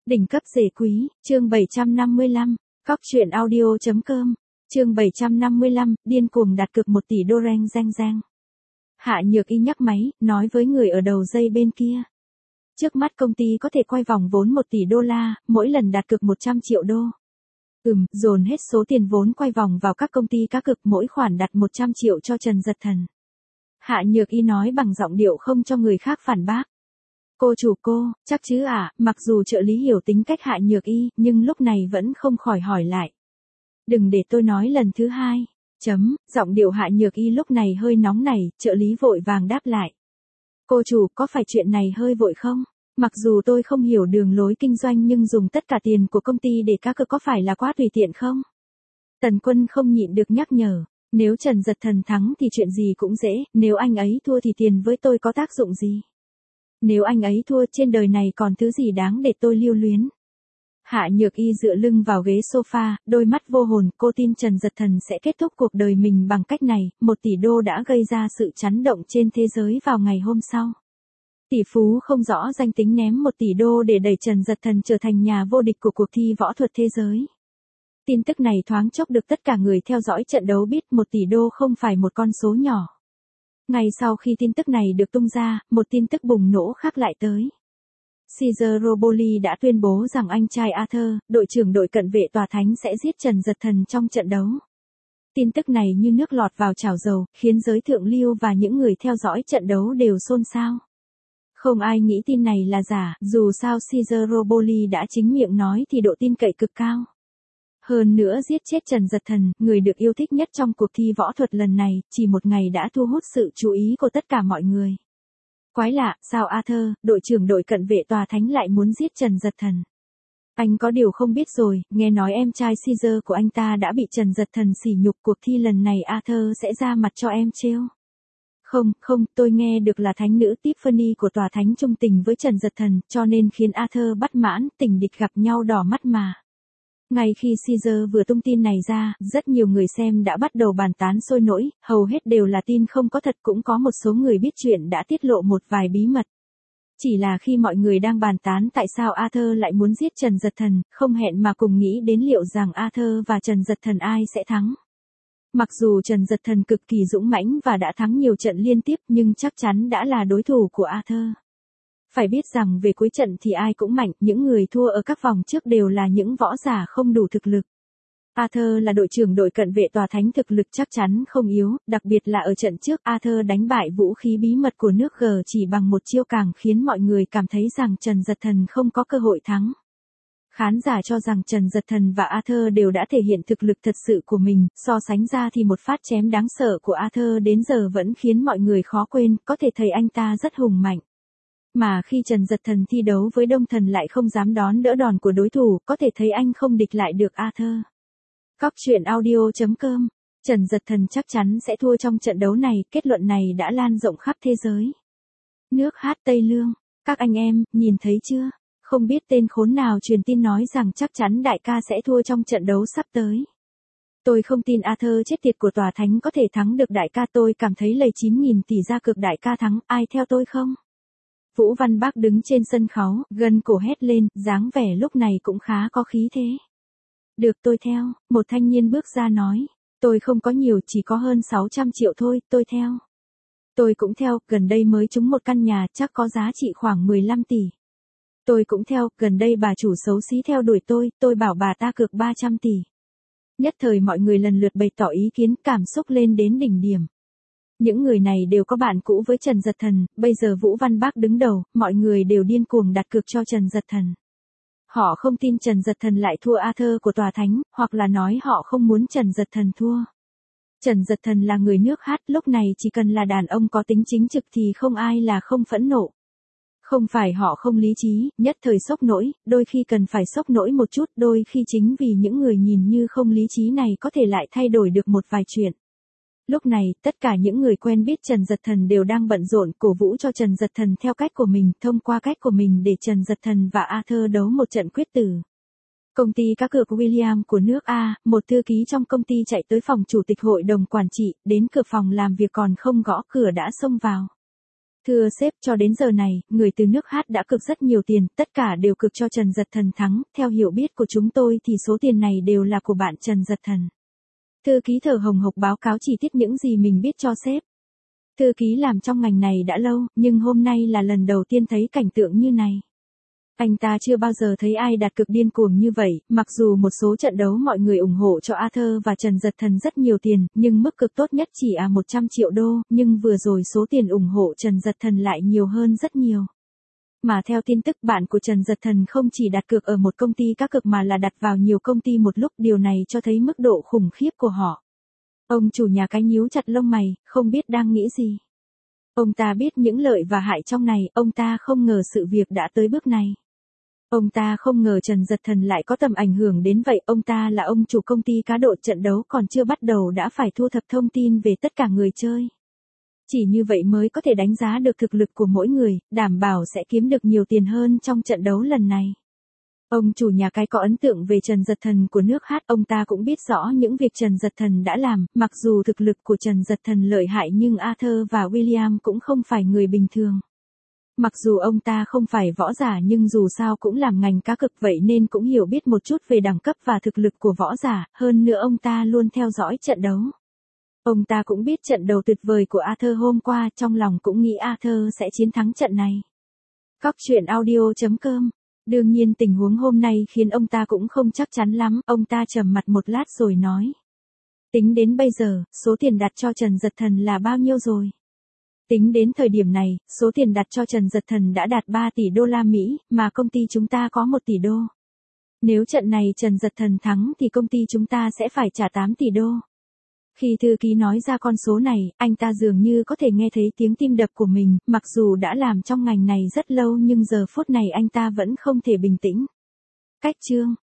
Đỉnh cấp rể quý, chương 755, cóc truyện audio.com, chương 755, điên cuồng đặt cược 1 tỷ đô reng reng reng. Hạ Nhược Y nhắc máy, nói với người ở đầu dây bên kia. Trước mắt công ty có thể quay vòng vốn 1 tỷ đô la, mỗi lần đặt cược 100 triệu đô. Dồn hết số tiền vốn quay vòng vào các công ty cá cược, mỗi khoản đặt 100 triệu cho Trần Dật Thần. Hạ Nhược Y nói bằng giọng điệu không cho người khác phản bác. Cô chủ cô, chắc chứ ạ, mặc dù trợ lý hiểu tính cách Hạ Nhược Y, nhưng lúc này vẫn không khỏi hỏi lại. Đừng để tôi nói lần thứ hai. Giọng điệu Hạ Nhược Y lúc này hơi nóng nảy, trợ lý vội vàng đáp lại. Cô chủ, có phải chuyện này hơi vội không? Mặc dù tôi không hiểu đường lối kinh doanh nhưng dùng tất cả tiền của công ty để cá cược có phải là quá tùy tiện không? Tần Quân không nhịn được nhắc nhở. Nếu Trần Dật Thần thắng thì chuyện gì cũng dễ, nếu anh ấy thua thì tiền với tôi có tác dụng gì? Nếu anh ấy thua, trên đời này còn thứ gì đáng để tôi lưu luyến? Hạ Nhược Y dựa lưng vào ghế sofa, đôi mắt vô hồn, cô tin Trần Dật Thần sẽ kết thúc cuộc đời mình bằng cách này. 1 tỷ đô đã gây ra sự chấn động trên thế giới vào ngày hôm sau. Tỷ phú không rõ danh tính ném 1 tỷ đô để đẩy Trần Dật Thần trở thành nhà vô địch của cuộc thi võ thuật thế giới. Tin tức này thoáng chốc được tất cả người theo dõi trận đấu biết 1 tỷ đô không phải một con số nhỏ. Ngay sau khi tin tức này được tung ra, một tin tức bùng nổ khác lại tới. Cesar Roboli đã tuyên bố rằng anh trai Arthur, đội trưởng đội cận vệ tòa thánh sẽ giết Trần Dật Thần trong trận đấu. Tin tức này như nước lọt vào chảo dầu, khiến giới thượng lưu và những người theo dõi trận đấu đều xôn xao. Không ai nghĩ tin này là giả, dù sao Cesar Roboli đã chính miệng nói thì độ tin cậy cực cao. Hơn nữa giết chết Trần Dật Thần, người được yêu thích nhất trong cuộc thi võ thuật lần này, chỉ một ngày đã thu hút sự chú ý của tất cả mọi người. Quái lạ, sao Arthur, đội trưởng đội cận vệ tòa thánh lại muốn giết Trần Dật Thần? Anh có điều không biết rồi, nghe nói em trai Caesar của anh ta đã bị Trần Dật Thần sỉ nhục, cuộc thi lần này Arthur sẽ ra mặt cho em trêu. Không, tôi nghe được là thánh nữ Tiffany của tòa thánh trung tình với Trần Dật Thần, cho nên khiến Arthur bất mãn, tình địch gặp nhau đỏ mắt mà. Ngay khi Caesar vừa tung tin này ra, rất nhiều người xem đã bắt đầu bàn tán sôi nổi, hầu hết đều là tin không có thật, cũng có một số người biết chuyện đã tiết lộ một vài bí mật. Chỉ là khi mọi người đang bàn tán tại sao Arthur lại muốn giết Trần Dật Thần, không hẹn mà cùng nghĩ đến liệu rằng Arthur và Trần Dật Thần ai sẽ thắng. Mặc dù Trần Dật Thần cực kỳ dũng mãnh và đã thắng nhiều trận liên tiếp nhưng chắc chắn đã là đối thủ của Arthur. Phải biết rằng về cuối trận thì ai cũng mạnh, những người thua ở các vòng trước đều là những võ giả không đủ thực lực. Arthur là đội trưởng đội cận vệ tòa thánh, thực lực chắc chắn không yếu, đặc biệt là ở trận trước Arthur đánh bại vũ khí bí mật của nước G chỉ bằng một chiêu, càng khiến mọi người cảm thấy rằng Trần Dật Thần không có cơ hội thắng. Khán giả cho rằng Trần Dật Thần và Arthur đều đã thể hiện thực lực thật sự của mình, so sánh ra thì một phát chém đáng sợ của Arthur đến giờ vẫn khiến mọi người khó quên, có thể thấy anh ta rất hùng mạnh. Mà khi Trần Dật Thần thi đấu với Đông Thần lại không dám đón đỡ đòn của đối thủ, có thể thấy anh không địch lại được Arthur. cóc truyện audio.com, Trần Dật Thần chắc chắn sẽ thua trong trận đấu này, kết luận này đã lan rộng khắp thế giới. Nước hát Tây Lương, các anh em, nhìn thấy chưa? Không biết tên khốn nào truyền tin nói rằng chắc chắn đại ca sẽ thua trong trận đấu sắp tới. Tôi không tin Arthur chết tiệt của tòa thánh có thể thắng được đại ca, tôi cảm thấy lầy 9.000 tỷ ra cược đại ca thắng, ai theo tôi không? Vũ Văn Bác đứng trên sân khấu, gân cổ hét lên, dáng vẻ lúc này cũng khá có khí thế. Được, tôi theo, một thanh niên bước ra nói. Tôi không có nhiều, chỉ có hơn 600 triệu thôi, tôi theo. Tôi cũng theo, gần đây mới trúng một căn nhà, chắc có giá trị khoảng 15 tỷ. Tôi cũng theo, gần đây bà chủ xấu xí theo đuổi tôi bảo bà ta cược 300 tỷ. Nhất thời mọi người lần lượt bày tỏ ý kiến, cảm xúc lên đến đỉnh điểm. Những người này đều có bạn cũ với Trần Dật Thần, bây giờ Vũ Văn Bác đứng đầu, mọi người đều điên cuồng đặt cược cho Trần Dật Thần. Họ không tin Trần Dật Thần lại thua Arthur của tòa thánh, hoặc là nói họ không muốn Trần Dật Thần thua. Trần Dật Thần là người nước hát, lúc này chỉ cần là đàn ông có tính chính trực thì không ai là không phẫn nộ. Không phải họ không lý trí, nhất thời sốc nổi, đôi khi cần phải sốc nổi một chút, đôi khi chính vì những người nhìn như không lý trí này có thể lại thay đổi được một vài chuyện. Lúc này, tất cả những người quen biết Trần Dật Thần đều đang bận rộn cổ vũ cho Trần Dật Thần theo cách của mình, thông qua cách của mình để Trần Dật Thần và Arthur đấu một trận quyết tử. Công ty cá cược William của nước A, một thư ký trong công ty chạy tới phòng chủ tịch hội đồng quản trị, đến cửa phòng làm việc còn không gõ cửa đã xông vào. Thưa sếp, cho đến giờ này, người từ nước Hát đã cược rất nhiều tiền, tất cả đều cược cho Trần Dật Thần thắng, theo hiểu biết của chúng tôi thì số tiền này đều là của bạn Trần Dật Thần. Thư ký thở hồng hộc báo cáo chi tiết những gì mình biết cho sếp. Thư ký làm trong ngành này đã lâu, nhưng hôm nay là lần đầu tiên thấy cảnh tượng như này. Anh ta chưa bao giờ thấy ai đặt cược điên cuồng như vậy, mặc dù một số trận đấu mọi người ủng hộ cho Arthur và Trần Dật Thần rất nhiều tiền, nhưng mức cược tốt nhất chỉ 100 triệu đô, nhưng vừa rồi số tiền ủng hộ Trần Dật Thần lại nhiều hơn rất nhiều. Mà theo tin tức bạn của Trần Dật Thần không chỉ đặt cược ở một công ty cá cược mà là đặt vào nhiều công ty một lúc, điều này cho thấy mức độ khủng khiếp của họ. Ông chủ nhà cái nhíu chặt lông mày, không biết đang nghĩ gì. Ông ta biết những lợi và hại trong này, ông ta không ngờ sự việc đã tới bước này. Ông ta không ngờ Trần Dật Thần lại có tầm ảnh hưởng đến vậy, ông ta là ông chủ công ty cá độ, trận đấu còn chưa bắt đầu đã phải thu thập thông tin về tất cả người chơi. Chỉ như vậy mới có thể đánh giá được thực lực của mỗi người, đảm bảo sẽ kiếm được nhiều tiền hơn trong trận đấu lần này. Ông chủ nhà cái có ấn tượng về Trần Dật Thần của nước Hát, ông ta cũng biết rõ những việc Trần Dật Thần đã làm, mặc dù thực lực của Trần Dật Thần lợi hại nhưng Arthur và William cũng không phải người bình thường. Mặc dù ông ta không phải võ giả nhưng dù sao cũng làm ngành cá cược vậy nên cũng hiểu biết một chút về đẳng cấp và thực lực của võ giả, hơn nữa ông ta luôn theo dõi trận đấu. Ông ta cũng biết trận đấu tuyệt vời của Arthur hôm qua, trong lòng cũng nghĩ Arthur sẽ chiến thắng trận này. Cóc truyện audio.com. Đương nhiên tình huống hôm nay khiến ông ta cũng không chắc chắn lắm, ông ta trầm mặt một lát rồi nói. Tính đến bây giờ, số tiền đặt cho Trần Dật Thần là bao nhiêu rồi? Tính đến thời điểm này, số tiền đặt cho Trần Dật Thần đã đạt 3 tỷ đô la Mỹ, mà công ty chúng ta có 1 tỷ đô. Nếu trận này Trần Dật Thần thắng thì công ty chúng ta sẽ phải trả 8 tỷ đô. Khi thư ký nói ra con số này, anh ta dường như có thể nghe thấy tiếng tim đập của mình, mặc dù đã làm trong ngành này rất lâu nhưng giờ phút này anh ta vẫn không thể bình tĩnh. Cách chương